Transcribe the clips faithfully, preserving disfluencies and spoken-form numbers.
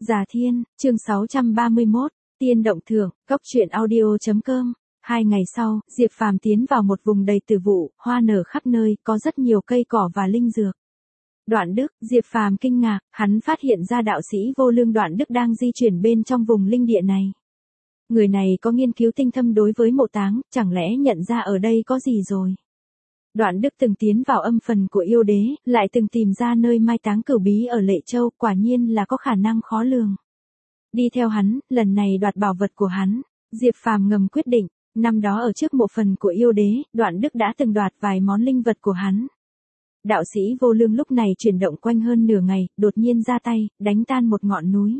Già Thiên, chương sáu trăm ba mươi mốt, Tiên Động Thưởng, Cốc truyện audio.com. Hai ngày sau, Diệp Phàm tiến vào một vùng đầy tử vụ, hoa nở khắp nơi, có rất nhiều cây cỏ và linh dược. Đoạn Đức, Diệp Phàm kinh ngạc, hắn phát hiện ra đạo sĩ vô lương Đoạn Đức đang di chuyển bên trong vùng linh địa này. Người này có nghiên cứu tinh thâm đối với mộ táng, chẳng lẽ nhận ra ở đây có gì rồi? Đoạn Đức từng tiến vào âm phần của yêu đế, lại từng tìm ra nơi mai táng cửu bí ở Lệ Châu, quả nhiên là có khả năng khó lường. Đi theo hắn, lần này đoạt bảo vật của hắn, Diệp Phàm ngầm quyết định, năm đó ở trước mộ phần của yêu đế, Đoạn Đức đã từng đoạt vài món linh vật của hắn. Đạo sĩ vô lương lúc này chuyển động quanh hơn nửa ngày, đột nhiên ra tay, đánh tan một ngọn núi.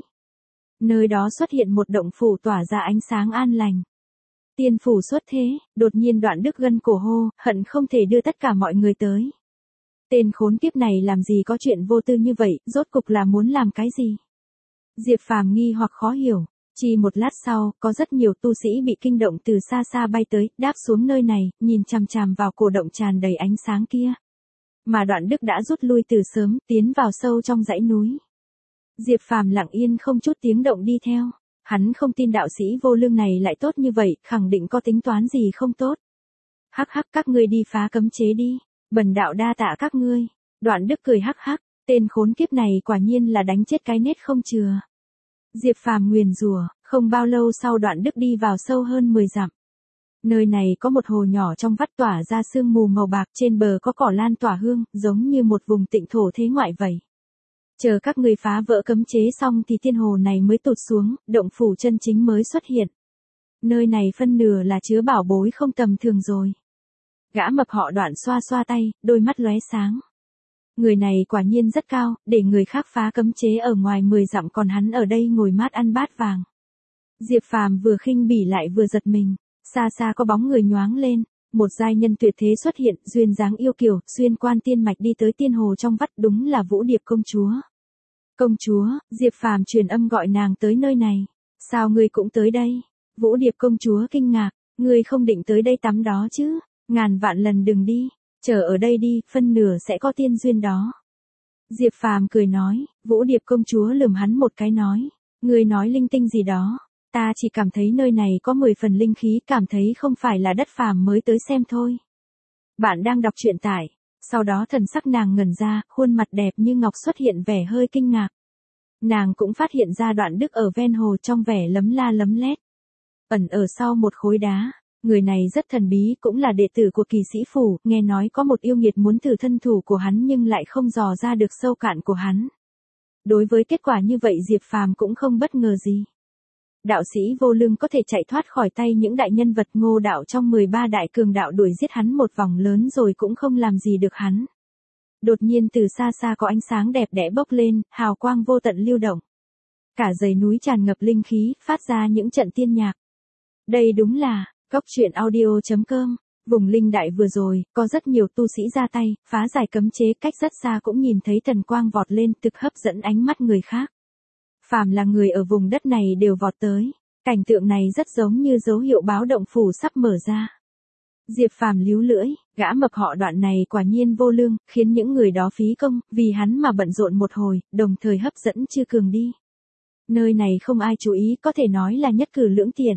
Nơi đó xuất hiện một động phủ tỏa ra ánh sáng an lành. Tiên phủ xuất thế, đột nhiên Đoạn Đức gân cổ hô, hận không thể đưa tất cả mọi người tới. Tên khốn kiếp này làm gì có chuyện vô tư như vậy, rốt cục là muốn làm cái gì? Diệp Phàm nghi hoặc khó hiểu. Chỉ một lát sau, có rất nhiều tu sĩ bị kinh động từ xa xa bay tới, đáp xuống nơi này, nhìn chằm chằm vào cổ động tràn đầy ánh sáng kia. Mà Đoạn Đức đã rút lui từ sớm, tiến vào sâu trong dãy núi. Diệp Phàm lặng yên không chút tiếng động đi theo. Hắn không tin đạo sĩ vô lương này lại tốt như vậy, khẳng định có tính toán gì không tốt. Hắc hắc, các ngươi đi phá cấm chế đi, bần đạo đa tạ các ngươi. Đoạn Đức cười hắc hắc, tên khốn kiếp này quả nhiên là đánh chết cái nết không chừa. Diệp Phàm nguyền rủa, không bao lâu sau Đoạn Đức đi vào sâu hơn mười dặm. Nơi này có một hồ nhỏ trong vắt tỏa ra sương mù màu bạc, trên bờ có cỏ lan tỏa hương, giống như một vùng tịnh thổ thế ngoại vậy. Chờ các ngươi phá vỡ cấm chế xong thì tiên hồ này mới tụt xuống, động phủ chân chính mới xuất hiện. Nơi này phân nửa là chứa bảo bối không tầm thường rồi. Gã mập họ Đoạn xoa xoa tay, đôi mắt lóe sáng. Người này quả nhiên rất cao, để người khác phá cấm chế ở ngoài mười dặm còn hắn ở đây ngồi mát ăn bát vàng. Diệp Phàm vừa khinh bỉ lại vừa giật mình, xa xa có bóng người nhoáng lên, một giai nhân tuyệt thế xuất hiện, duyên dáng yêu kiều, xuyên quan tiên mạch đi tới tiên hồ trong vắt, đúng là Vũ Điệp công chúa. Công chúa, Diệp Phàm truyền âm gọi nàng tới nơi này. Sao ngươi cũng tới đây? Vũ Điệp công chúa kinh ngạc, ngươi không định tới đây tắm đó chứ? Ngàn vạn lần đừng đi, chờ ở đây đi, phân nửa sẽ có tiên duyên đó. Diệp Phàm cười nói, Vũ Điệp công chúa lườm hắn một cái nói, ngươi nói linh tinh gì đó, ta chỉ cảm thấy nơi này có mười phần linh khí, cảm thấy không phải là đất phàm mới tới xem thôi. Bạn đang đọc truyện tải. Sau đó thần sắc nàng ngẩn ra, khuôn mặt đẹp như ngọc xuất hiện vẻ hơi kinh ngạc. Nàng cũng phát hiện ra Đoạn Đức ở ven hồ trong vẻ lấm la lấm lét. Ẩn ở sau một khối đá, người này rất thần bí, cũng là đệ tử của kỳ sĩ phủ, nghe nói có một yêu nghiệt muốn thử thân thủ của hắn nhưng lại không dò ra được sâu cạn của hắn. Đối với kết quả như vậy Diệp Phàm cũng không bất ngờ gì. Đạo sĩ vô lương có thể chạy thoát khỏi tay những đại nhân vật Ngô đạo trong mười ba đại cường đạo đuổi giết hắn một vòng lớn rồi cũng không làm gì được hắn. Đột nhiên từ xa xa có ánh sáng đẹp đẽ bốc lên, hào quang vô tận lưu động. Cả dãy núi tràn ngập linh khí, phát ra những trận tiên nhạc. Đây đúng là Cốc truyện audio.com. Vùng linh đại vừa rồi, có rất nhiều tu sĩ ra tay, phá giải cấm chế, cách rất xa cũng nhìn thấy thần quang vọt lên, thực hấp dẫn ánh mắt người khác. Phàm là người ở vùng đất này đều vọt tới. Cảnh tượng này rất giống như dấu hiệu báo động phủ sắp mở ra. Diệp Phàm líu lưỡi, gã mập họ Đoạn này quả nhiên vô lương, khiến những người đó phí công, vì hắn mà bận rộn một hồi, đồng thời hấp dẫn Chư Cường đi. Nơi này không ai chú ý, có thể nói là nhất cử lưỡng tiện.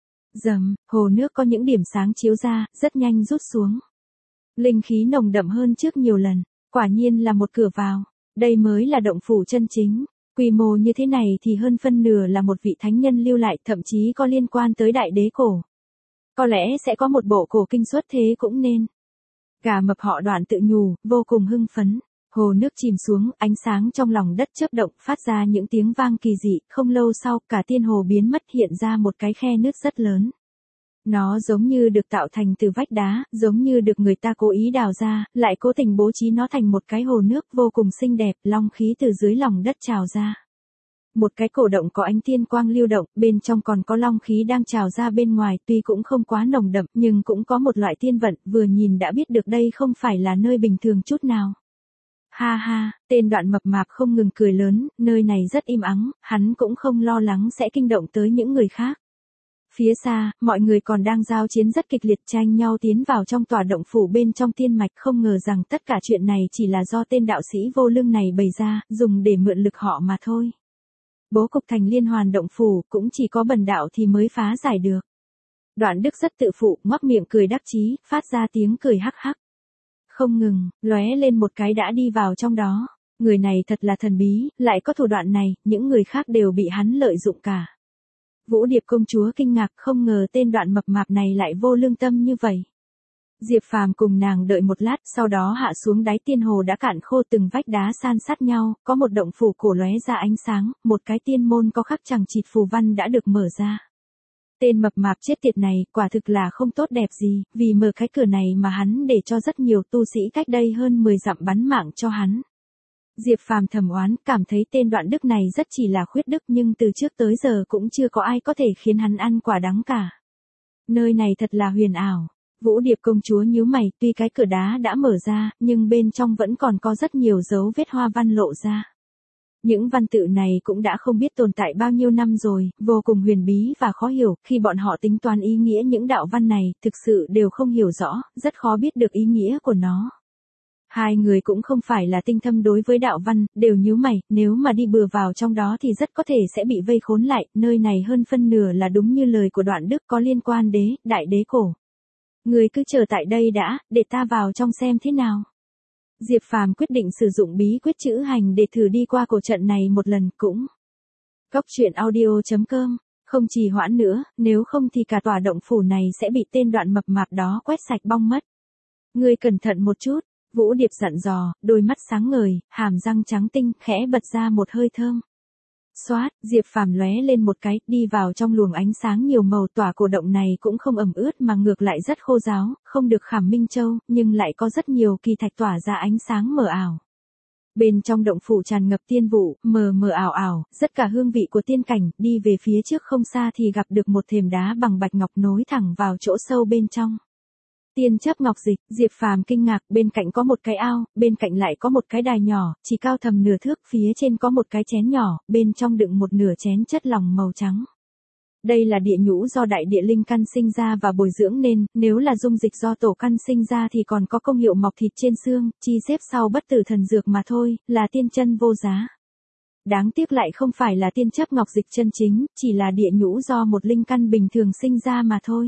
Dầm, hồ nước có những điểm sáng chiếu ra, rất nhanh rút xuống. Linh khí nồng đậm hơn trước nhiều lần, quả nhiên là một cửa vào. Đây mới là động phủ chân chính. Quy mô như thế này thì hơn phân nửa là một vị thánh nhân lưu lại, thậm chí có liên quan tới đại đế cổ. Có lẽ sẽ có một bộ cổ kinh xuất thế cũng nên. Gà mập họ Đoạn tự nhủ, vô cùng hưng phấn. Hồ nước chìm xuống, ánh sáng trong lòng đất chớp động, phát ra những tiếng vang kỳ dị, không lâu sau, cả tiên hồ biến mất, hiện ra một cái khe nước rất lớn. Nó giống như được tạo thành từ vách đá, giống như được người ta cố ý đào ra, lại cố tình bố trí nó thành một cái hồ nước vô cùng xinh đẹp, long khí từ dưới lòng đất trào ra. Một cái cổ động có ánh tiên quang lưu động, bên trong còn có long khí đang trào ra bên ngoài, tuy cũng không quá nồng đậm, nhưng cũng có một loại tiên vận, vừa nhìn đã biết được đây không phải là nơi bình thường chút nào. Ha ha, tên Đoạn mập mạp không ngừng cười lớn, nơi này rất im ắng, hắn cũng không lo lắng sẽ kinh động tới những người khác. Phía xa, mọi người còn đang giao chiến rất kịch liệt, tranh nhau tiến vào trong tòa động phủ bên trong tiên mạch, không ngờ rằng tất cả chuyện này chỉ là do tên đạo sĩ vô lương này bày ra, dùng để mượn lực họ mà thôi. Bố cục thành liên hoàn động phủ cũng chỉ có bần đạo thì mới phá giải được. Đoạn Đức rất tự phụ, ngoác miệng cười đắc chí, phát ra tiếng cười hắc hắc. Không ngừng, lóe lên một cái đã đi vào trong đó. Người này thật là thần bí, lại có thủ đoạn này, những người khác đều bị hắn lợi dụng cả. Vũ Điệp công chúa kinh ngạc, không ngờ tên Đoạn mập mạp này lại vô lương tâm như vậy. Diệp Phàm cùng nàng đợi một lát, sau đó hạ xuống đáy tiên hồ đã cạn khô, từng vách đá san sát nhau, có một động phủ cổ lóe ra ánh sáng, một cái tiên môn có khắc chằng chịt phù văn đã được mở ra. Tên mập mạp chết tiệt này, quả thực là không tốt đẹp gì, vì mở cái cửa này mà hắn để cho rất nhiều tu sĩ cách đây hơn mười dặm bắn mạng cho hắn. Diệp Phàm thầm oán, cảm thấy tên Đoạn Đức này rất chỉ là khuyết đức, nhưng từ trước tới giờ cũng chưa có ai có thể khiến hắn ăn quả đắng cả. Nơi này thật là huyền ảo. Vũ Điệp công chúa nhíu mày, tuy cái cửa đá đã mở ra, nhưng bên trong vẫn còn có rất nhiều dấu vết hoa văn lộ ra. Những văn tự này cũng đã không biết tồn tại bao nhiêu năm rồi, vô cùng huyền bí và khó hiểu, khi bọn họ tính toán ý nghĩa những đạo văn này, thực sự đều không hiểu rõ, rất khó biết được ý nghĩa của nó. Hai người cũng không phải là tinh thâm đối với đạo văn, đều nhíu mày, nếu mà đi bừa vào trong đó thì rất có thể sẽ bị vây khốn lại, nơi này hơn phân nửa là đúng như lời của Đoạn Đức, có liên quan đế, đại đế cổ. Người cứ chờ tại đây đã, để ta vào trong xem thế nào. Diệp Phàm quyết định sử dụng bí quyết chữ hành để thử đi qua cổ trận này một lần cũng. Cốc truyện audio chấm com, không trì hoãn nữa, nếu không thì cả tòa động phủ này sẽ bị tên Đoạn mập mạp đó quét sạch bong mất. Ngươi cẩn thận một chút, Vũ Điệp dặn dò, đôi mắt sáng ngời, hàm răng trắng tinh, khẽ bật ra một hơi thơm. Xoát, Diệp Phàm lóe lên một cái, đi vào trong luồng ánh sáng nhiều màu, tỏa cổ động này cũng không ẩm ướt mà ngược lại rất khô ráo, không được khảm minh châu, nhưng lại có rất nhiều kỳ thạch tỏa ra ánh sáng mờ ảo. Bên trong động phủ tràn ngập tiên vụ, mờ mờ ảo ảo, rất cả hương vị của tiên cảnh, đi về phía trước không xa thì gặp được một thềm đá bằng bạch ngọc nối thẳng vào chỗ sâu bên trong. Tiên chấp ngọc dịch, Diệp Phàm kinh ngạc, bên cạnh có một cái ao, bên cạnh lại có một cái đài nhỏ, chỉ cao tầm nửa thước, phía trên có một cái chén nhỏ, bên trong đựng một nửa chén chất lỏng màu trắng. Đây là địa nhũ do đại địa linh căn sinh ra và bồi dưỡng nên, nếu là dung dịch do tổ căn sinh ra thì còn có công hiệu mọc thịt trên xương, chi xếp sau bất tử thần dược mà thôi, là tiên chân vô giá. Đáng tiếc lại không phải là tiên chấp ngọc dịch chân chính, chỉ là địa nhũ do một linh căn bình thường sinh ra mà thôi.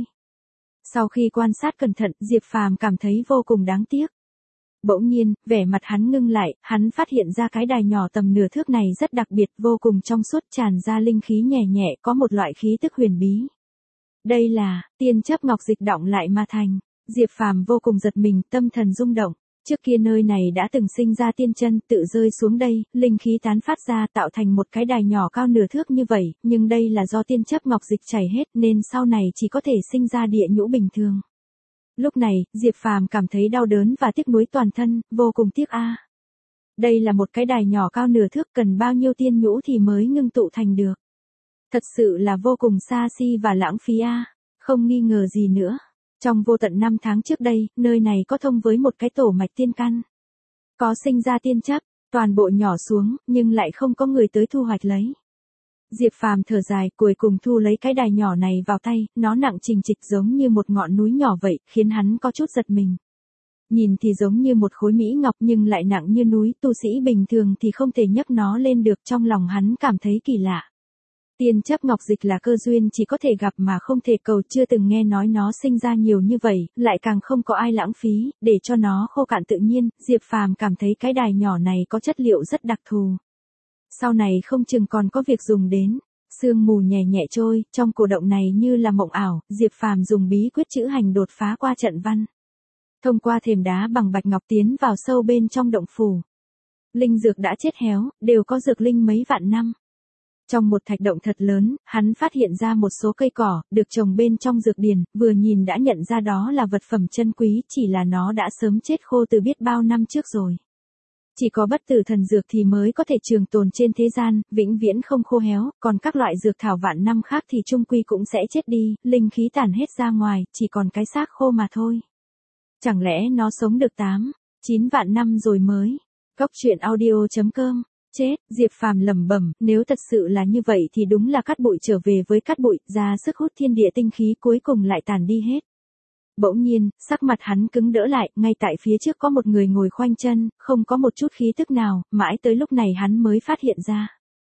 Sau khi quan sát cẩn thận, Diệp Phàm cảm thấy vô cùng đáng tiếc. Bỗng nhiên, vẻ mặt hắn ngưng lại, hắn phát hiện ra cái đài nhỏ tầm nửa thước này rất đặc biệt, vô cùng trong suốt, tràn ra linh khí nhẹ nhẹ, có một loại khí tức huyền bí. Đây là tiên chấp ngọc dịch đọng lại mà thành. Diệp Phàm vô cùng giật mình, tâm thần rung động. Trước kia nơi này đã từng sinh ra tiên chân, tự rơi xuống đây, linh khí tán phát ra tạo thành một cái đài nhỏ cao nửa thước như vậy, nhưng đây là do tiên chấp ngọc dịch chảy hết nên sau này chỉ có thể sinh ra địa nhũ bình thường. Lúc này, Diệp Phàm cảm thấy đau đớn và tiếc nuối toàn thân, vô cùng tiếc a. Đây là một cái đài nhỏ cao nửa thước, cần bao nhiêu tiên nhũ thì mới ngưng tụ thành được. Thật sự là vô cùng xa xi và lãng phí a, không nghi ngờ gì nữa. Trong vô tận năm tháng trước đây, nơi này có thông với một cái tổ mạch tiên căn. Có sinh ra tiên chấp, toàn bộ nhỏ xuống, nhưng lại không có người tới thu hoạch lấy. Diệp Phàm thở dài, cuối cùng thu lấy cái đài nhỏ này vào tay, nó nặng trình trịch giống như một ngọn núi nhỏ vậy, khiến hắn có chút giật mình. Nhìn thì giống như một khối mỹ ngọc nhưng lại nặng như núi, tu sĩ bình thường thì không thể nhấc nó lên được, trong lòng hắn cảm thấy kỳ lạ. Tiên chấp ngọc dịch là cơ duyên chỉ có thể gặp mà không thể cầu, chưa từng nghe nói nó sinh ra nhiều như vậy, lại càng không có ai lãng phí, để cho nó khô cạn tự nhiên, Diệp Phàm cảm thấy cái đài nhỏ này có chất liệu rất đặc thù. Sau này không chừng còn có việc dùng đến. Sương mù nhẹ nhẹ trôi, trong cổ động này như là mộng ảo, Diệp Phàm dùng bí quyết chữ hành đột phá qua trận văn. Thông qua thềm đá bằng bạch ngọc tiến vào sâu bên trong động phủ. Linh dược đã chết héo, đều có dược linh mấy vạn năm. Trong một thạch động thật lớn, hắn phát hiện ra một số cây cỏ, được trồng bên trong dược điền, vừa nhìn đã nhận ra đó là vật phẩm chân quý, chỉ là nó đã sớm chết khô từ biết bao năm trước rồi. Chỉ có bất tử thần dược thì mới có thể trường tồn trên thế gian, vĩnh viễn không khô héo, còn các loại dược thảo vạn năm khác thì chung quy cũng sẽ chết đi, linh khí tản hết ra ngoài, chỉ còn cái xác khô mà thôi. Chẳng lẽ nó sống được tám, chín vạn năm rồi mới? Cốc truyện audio chấm com. Chết, Diệp Phàm lẩm bẩm, nếu thật sự là như vậy thì đúng là cát bụi trở về với cát bụi, ra sức hút thiên địa tinh khí cuối cùng lại tàn đi hết. Bỗng nhiên, sắc mặt hắn cứng đỡ lại, ngay tại phía trước có một người ngồi khoanh chân, không có một chút khí tức nào, mãi tới lúc này hắn mới phát hiện ra.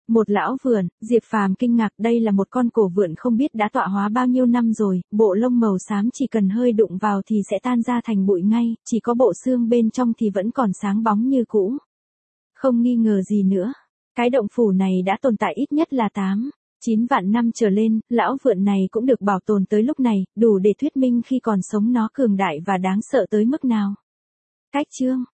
Một lão vượn, Diệp Phàm kinh ngạc, đây là một con cổ vượn không biết đã tọa hóa bao nhiêu năm rồi, bộ lông màu xám chỉ cần hơi đụng vào thì sẽ tan ra thành bụi ngay, chỉ có bộ xương bên trong thì vẫn còn sáng bóng như cũ. Không nghi ngờ gì nữa, cái động phủ này đã tồn tại ít nhất là tám, chín vạn năm trở lên, lão vượn này cũng được bảo tồn tới lúc này, đủ để thuyết minh khi còn sống nó cường đại và đáng sợ tới mức nào. Cách chương